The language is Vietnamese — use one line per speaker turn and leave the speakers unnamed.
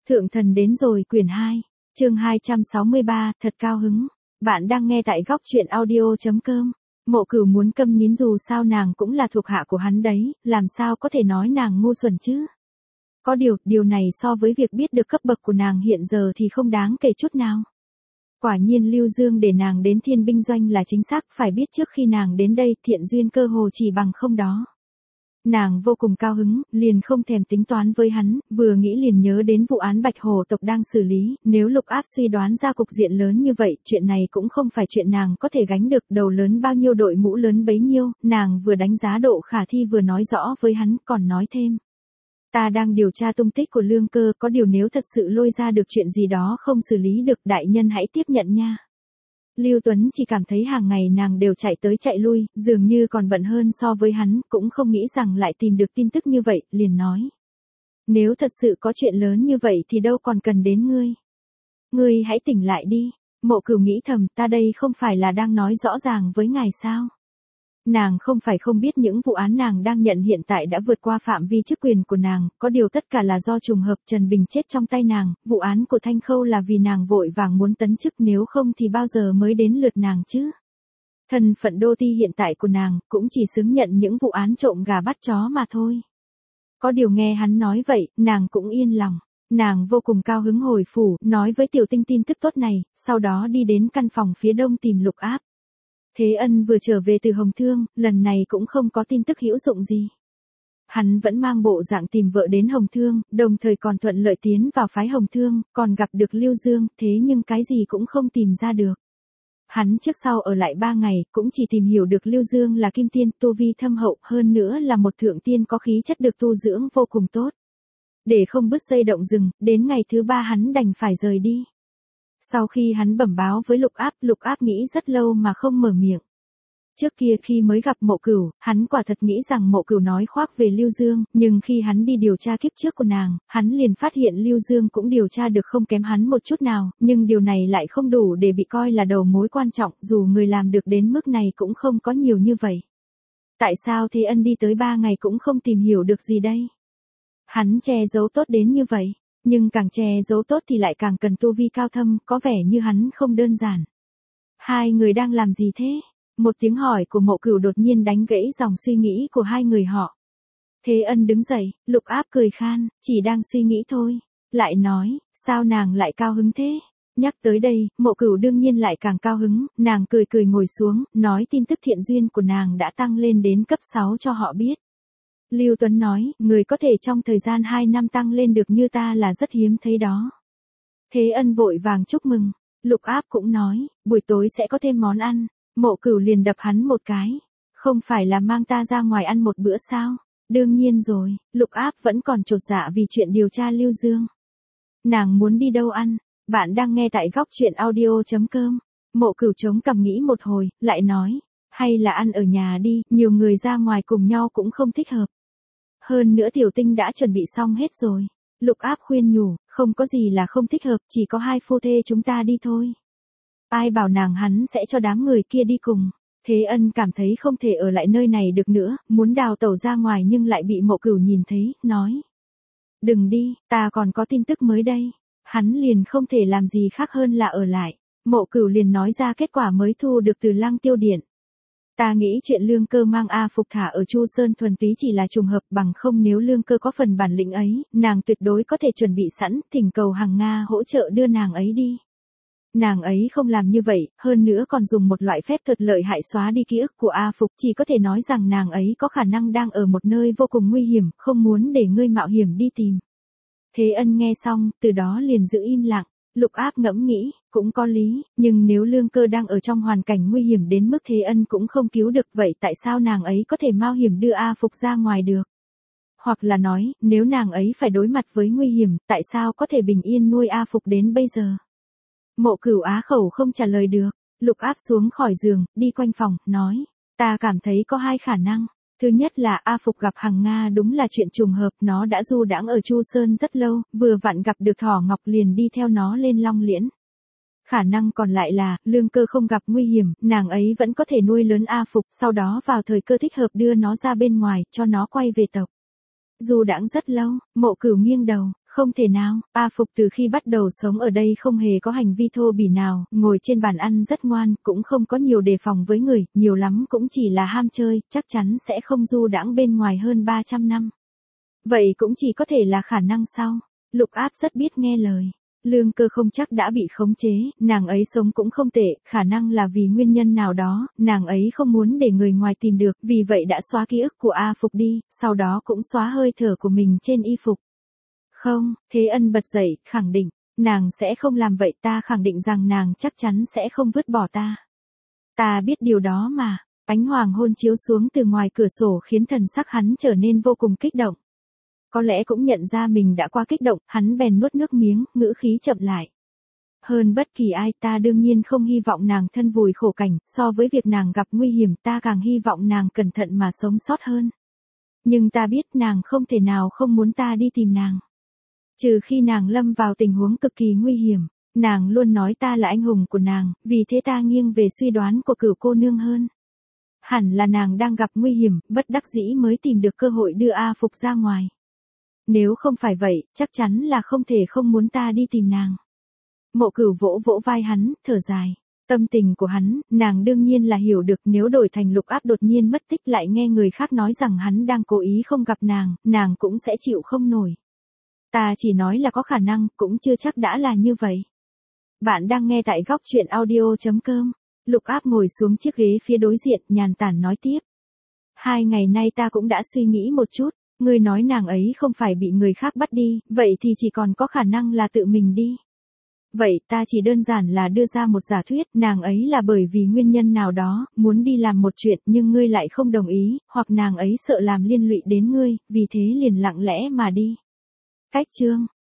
Thượng thần đến rồi quyển 2, chương 263, thật cao hứng. Bạn đang nghe tại góc truyện audio.com. Mộ Cửu muốn câm nín dù sao nàng cũng là thuộc hạ của hắn đấy, làm sao có thể nói nàng ngu xuẩn chứ. Có điều này so với việc biết được cấp bậc của nàng hiện giờ thì không đáng kể chút nào. Quả nhiên Lưu Dương để nàng đến Thiên Binh Doanh là chính xác, phải biết trước khi nàng đến đây thiện duyên cơ hồ chỉ bằng không đó. Nàng vô cùng cao hứng, liền không thèm tính toán với hắn, vừa nghĩ liền nhớ đến vụ án Bạch Hồ tộc đang xử lý, nếu Lục Áp suy đoán ra cục diện lớn như vậy, chuyện này cũng không phải chuyện nàng có thể gánh được, đầu lớn bao nhiêu đội mũ lớn bấy nhiêu, nàng vừa đánh giá độ khả thi vừa nói rõ với hắn, còn nói thêm. Ta đang điều tra tung tích của Lương Cơ, có điều nếu thật sự lôi ra được chuyện gì đó không xử lý được, đại nhân hãy tiếp nhận nha. Lưu Tuấn chỉ cảm thấy hàng ngày nàng đều chạy tới chạy lui, dường như còn bận hơn so với hắn, cũng không nghĩ rằng lại tìm được tin tức như vậy, liền nói. Nếu thật sự có chuyện lớn như vậy thì đâu còn cần đến ngươi. Ngươi hãy tỉnh lại đi. Mộ Cửu nghĩ thầm, ta đây không phải là đang nói rõ ràng với ngài sao. Nàng không phải không biết những vụ án nàng đang nhận hiện tại đã vượt qua phạm vi chức quyền của nàng, có điều tất cả là do trùng hợp Trần Bình chết trong tay nàng, vụ án của Thanh Khâu là vì nàng vội vàng muốn tấn chức, nếu không thì bao giờ mới đến lượt nàng chứ. Thân phận đô ti hiện tại của nàng cũng chỉ xứng nhận những vụ án trộm gà bắt chó mà thôi. Có điều nghe hắn nói vậy, nàng cũng yên lòng. Nàng vô cùng cao hứng hồi phủ, nói với Tiểu Tinh tin tức tốt này, sau đó đi đến căn phòng phía đông tìm Lục Áp. Thế Ân vừa trở về từ Hồng Thương, lần này cũng không có tin tức hữu dụng gì. Hắn vẫn mang bộ dạng tìm vợ đến Hồng Thương, đồng thời còn thuận lợi tiến vào phái Hồng Thương, còn gặp được Lưu Dương, thế nhưng cái gì cũng không tìm ra được. Hắn trước sau ở lại 3 ngày, cũng chỉ tìm hiểu được Lưu Dương là kim tiên, tu vi thâm hậu, hơn nữa là một thượng tiên có khí chất được tu dưỡng vô cùng tốt. Để không bứt dây động rừng, đến ngày thứ 3 hắn đành phải rời đi. Sau khi hắn bẩm báo với Lục Áp nghĩ rất lâu mà không mở miệng. Trước kia khi mới gặp Mộ Cửu, hắn quả thật nghĩ rằng Mộ Cửu nói khoác về Lưu Dương, nhưng khi hắn đi điều tra kiếp trước của nàng, hắn liền phát hiện Lưu Dương cũng điều tra được không kém hắn một chút nào, nhưng điều này lại không đủ để bị coi là đầu mối quan trọng, dù người làm được đến mức này cũng không có nhiều như vậy. Tại sao Thế Ân đi tới 3 ngày cũng không tìm hiểu được gì đây? Hắn che giấu tốt đến như vậy. Nhưng càng che giấu tốt thì lại càng cần tu vi cao thâm, có vẻ như hắn không đơn giản. Hai người đang làm gì thế? Một tiếng hỏi của Mộ Cửu đột nhiên đánh gãy dòng suy nghĩ của hai người họ. Thế Ân đứng dậy, Lục Áp cười khan, chỉ đang suy nghĩ thôi. Lại nói, sao nàng lại cao hứng thế? Nhắc tới đây, Mộ Cửu đương nhiên lại càng cao hứng, nàng cười ngồi xuống, nói tin tức thiện duyên của nàng đã tăng lên đến cấp 6 cho họ biết. Lưu Tuấn nói, người có thể trong thời gian 2 năm tăng lên được như ta là rất hiếm thấy đó. Thế Ân vội vàng chúc mừng. Lục Áp cũng nói, buổi tối sẽ có thêm món ăn. Mộ Cửu liền đập hắn một cái. Không phải là mang ta ra ngoài ăn một bữa sao? Đương nhiên rồi, Lục Áp vẫn còn chột dạ vì chuyện điều tra Lưu Dương. Nàng muốn đi đâu ăn? Bạn đang nghe tại góc truyện audio.com. Mộ Cửu chống cằm nghĩ một hồi, lại nói, hay là ăn ở nhà đi, nhiều người ra ngoài cùng nhau cũng không thích hợp. Hơn nữa Tiểu Tinh đã chuẩn bị xong hết rồi. Lục Áp khuyên nhủ, không có gì là không thích hợp, chỉ có hai phu thê chúng ta đi thôi. Ai bảo nàng hắn sẽ cho đám người kia đi cùng. Thế Ân cảm thấy không thể ở lại nơi này được nữa, muốn đào tẩu ra ngoài nhưng lại bị Mộ Cửu nhìn thấy, nói. Đừng đi, ta còn có tin tức mới đây. Hắn liền không thể làm gì khác hơn là ở lại. Mộ Cửu liền nói ra kết quả mới thu được từ Lăng Tiêu Điện. Ta nghĩ chuyện Lương Cơ mang A Phục thả ở Chu Sơn thuần túy chỉ là trùng hợp, bằng không nếu Lương Cơ có phần bản lĩnh ấy, nàng tuyệt đối có thể chuẩn bị sẵn, thỉnh cầu Hằng Nga hỗ trợ đưa nàng ấy đi. Nàng ấy không làm như vậy, hơn nữa còn dùng một loại phép thuật lợi hại xóa đi ký ức của A Phục, chỉ có thể nói rằng nàng ấy có khả năng đang ở một nơi vô cùng nguy hiểm, không muốn để ngươi mạo hiểm đi tìm. Thế Ân nghe xong, từ đó liền giữ im lặng. Lục Áp ngẫm nghĩ, cũng có lý, nhưng nếu Lương Cơ đang ở trong hoàn cảnh nguy hiểm đến mức Thế Ân cũng không cứu được, vậy tại sao nàng ấy có thể mạo hiểm đưa A Phục ra ngoài được? Hoặc là nói, nếu nàng ấy phải đối mặt với nguy hiểm, tại sao có thể bình yên nuôi A Phục đến bây giờ? Mộ Cửu á khẩu không trả lời được. Lục Áp xuống khỏi giường, đi quanh phòng, nói, ta cảm thấy có hai khả năng. Thứ nhất là A Phục gặp Hằng Nga đúng là chuyện trùng hợp, nó đã du đãng ở Chu Sơn rất lâu, vừa vặn gặp được Thỏ Ngọc liền đi theo nó lên Long Liễn. Khả năng còn lại là, Lương Cơ không gặp nguy hiểm, nàng ấy vẫn có thể nuôi lớn A Phục, sau đó vào thời cơ thích hợp đưa nó ra bên ngoài, cho nó quay về tộc. Du đãng rất lâu, Mộ Cửu nghiêng đầu, Không thể nào, A Phục từ khi bắt đầu sống ở đây không hề có hành vi thô bỉ nào, ngồi trên bàn ăn rất ngoan, cũng không có nhiều đề phòng với người, nhiều lắm cũng chỉ là ham chơi, chắc chắn sẽ không du đãng bên ngoài hơn 300 năm. Vậy cũng chỉ có thể là khả năng sau. Lục Áp rất biết nghe lời. Lương Cơ không chắc đã bị khống chế, nàng ấy sống cũng không tệ, khả năng là vì nguyên nhân nào đó, nàng ấy không muốn để người ngoài tìm được, vì vậy đã xóa ký ức của A Phục đi, sau đó cũng xóa hơi thở của mình trên y phục. Không, Thế Ân bật dậy, khẳng định, nàng sẽ không làm vậy, ta khẳng định rằng nàng chắc chắn sẽ không vứt bỏ ta. Ta biết điều đó mà, ánh hoàng hôn chiếu xuống từ ngoài cửa sổ khiến thần sắc hắn trở nên vô cùng kích động. Có lẽ cũng nhận ra mình đã quá kích động, hắn bèn nuốt nước miếng, ngữ khí chậm lại. Hơn bất kỳ ai, ta đương nhiên không hy vọng nàng thân vùi khổ cảnh, so với việc nàng gặp nguy hiểm ta càng hy vọng nàng cẩn thận mà sống sót hơn. Nhưng ta biết nàng không thể nào không muốn ta đi tìm nàng. Trừ khi nàng lâm vào tình huống cực kỳ nguy hiểm, nàng luôn nói ta là anh hùng của nàng, vì thế ta nghiêng về suy đoán của Cửu cô nương hơn. Hẳn là nàng đang gặp nguy hiểm, bất đắc dĩ mới tìm được cơ hội đưa A Phục ra ngoài. Nếu không phải vậy, chắc chắn là không thể không muốn ta đi tìm nàng. Mộ Cửu vỗ vỗ vai hắn, thở dài. Tâm tình của hắn, nàng đương nhiên là hiểu được, nếu đổi thành Lục Áp đột nhiên mất tích lại nghe người khác nói rằng hắn đang cố ý không gặp nàng cũng sẽ chịu không nổi. Ta chỉ nói là có khả năng, cũng chưa chắc đã là như vậy. Bạn đang nghe tại góc truyện audio.com. Lục Áp ngồi xuống chiếc ghế phía đối diện, nhàn tản nói tiếp. 2 ngày nay ta cũng đã suy nghĩ một chút, ngươi nói nàng ấy không phải bị người khác bắt đi, vậy thì chỉ còn có khả năng là tự mình đi. Vậy ta chỉ đơn giản là đưa ra một giả thuyết, nàng ấy là bởi vì nguyên nhân nào đó, muốn đi làm một chuyện nhưng ngươi lại không đồng ý, hoặc nàng ấy sợ làm liên lụy đến ngươi, vì thế liền lặng lẽ mà đi. Cách chương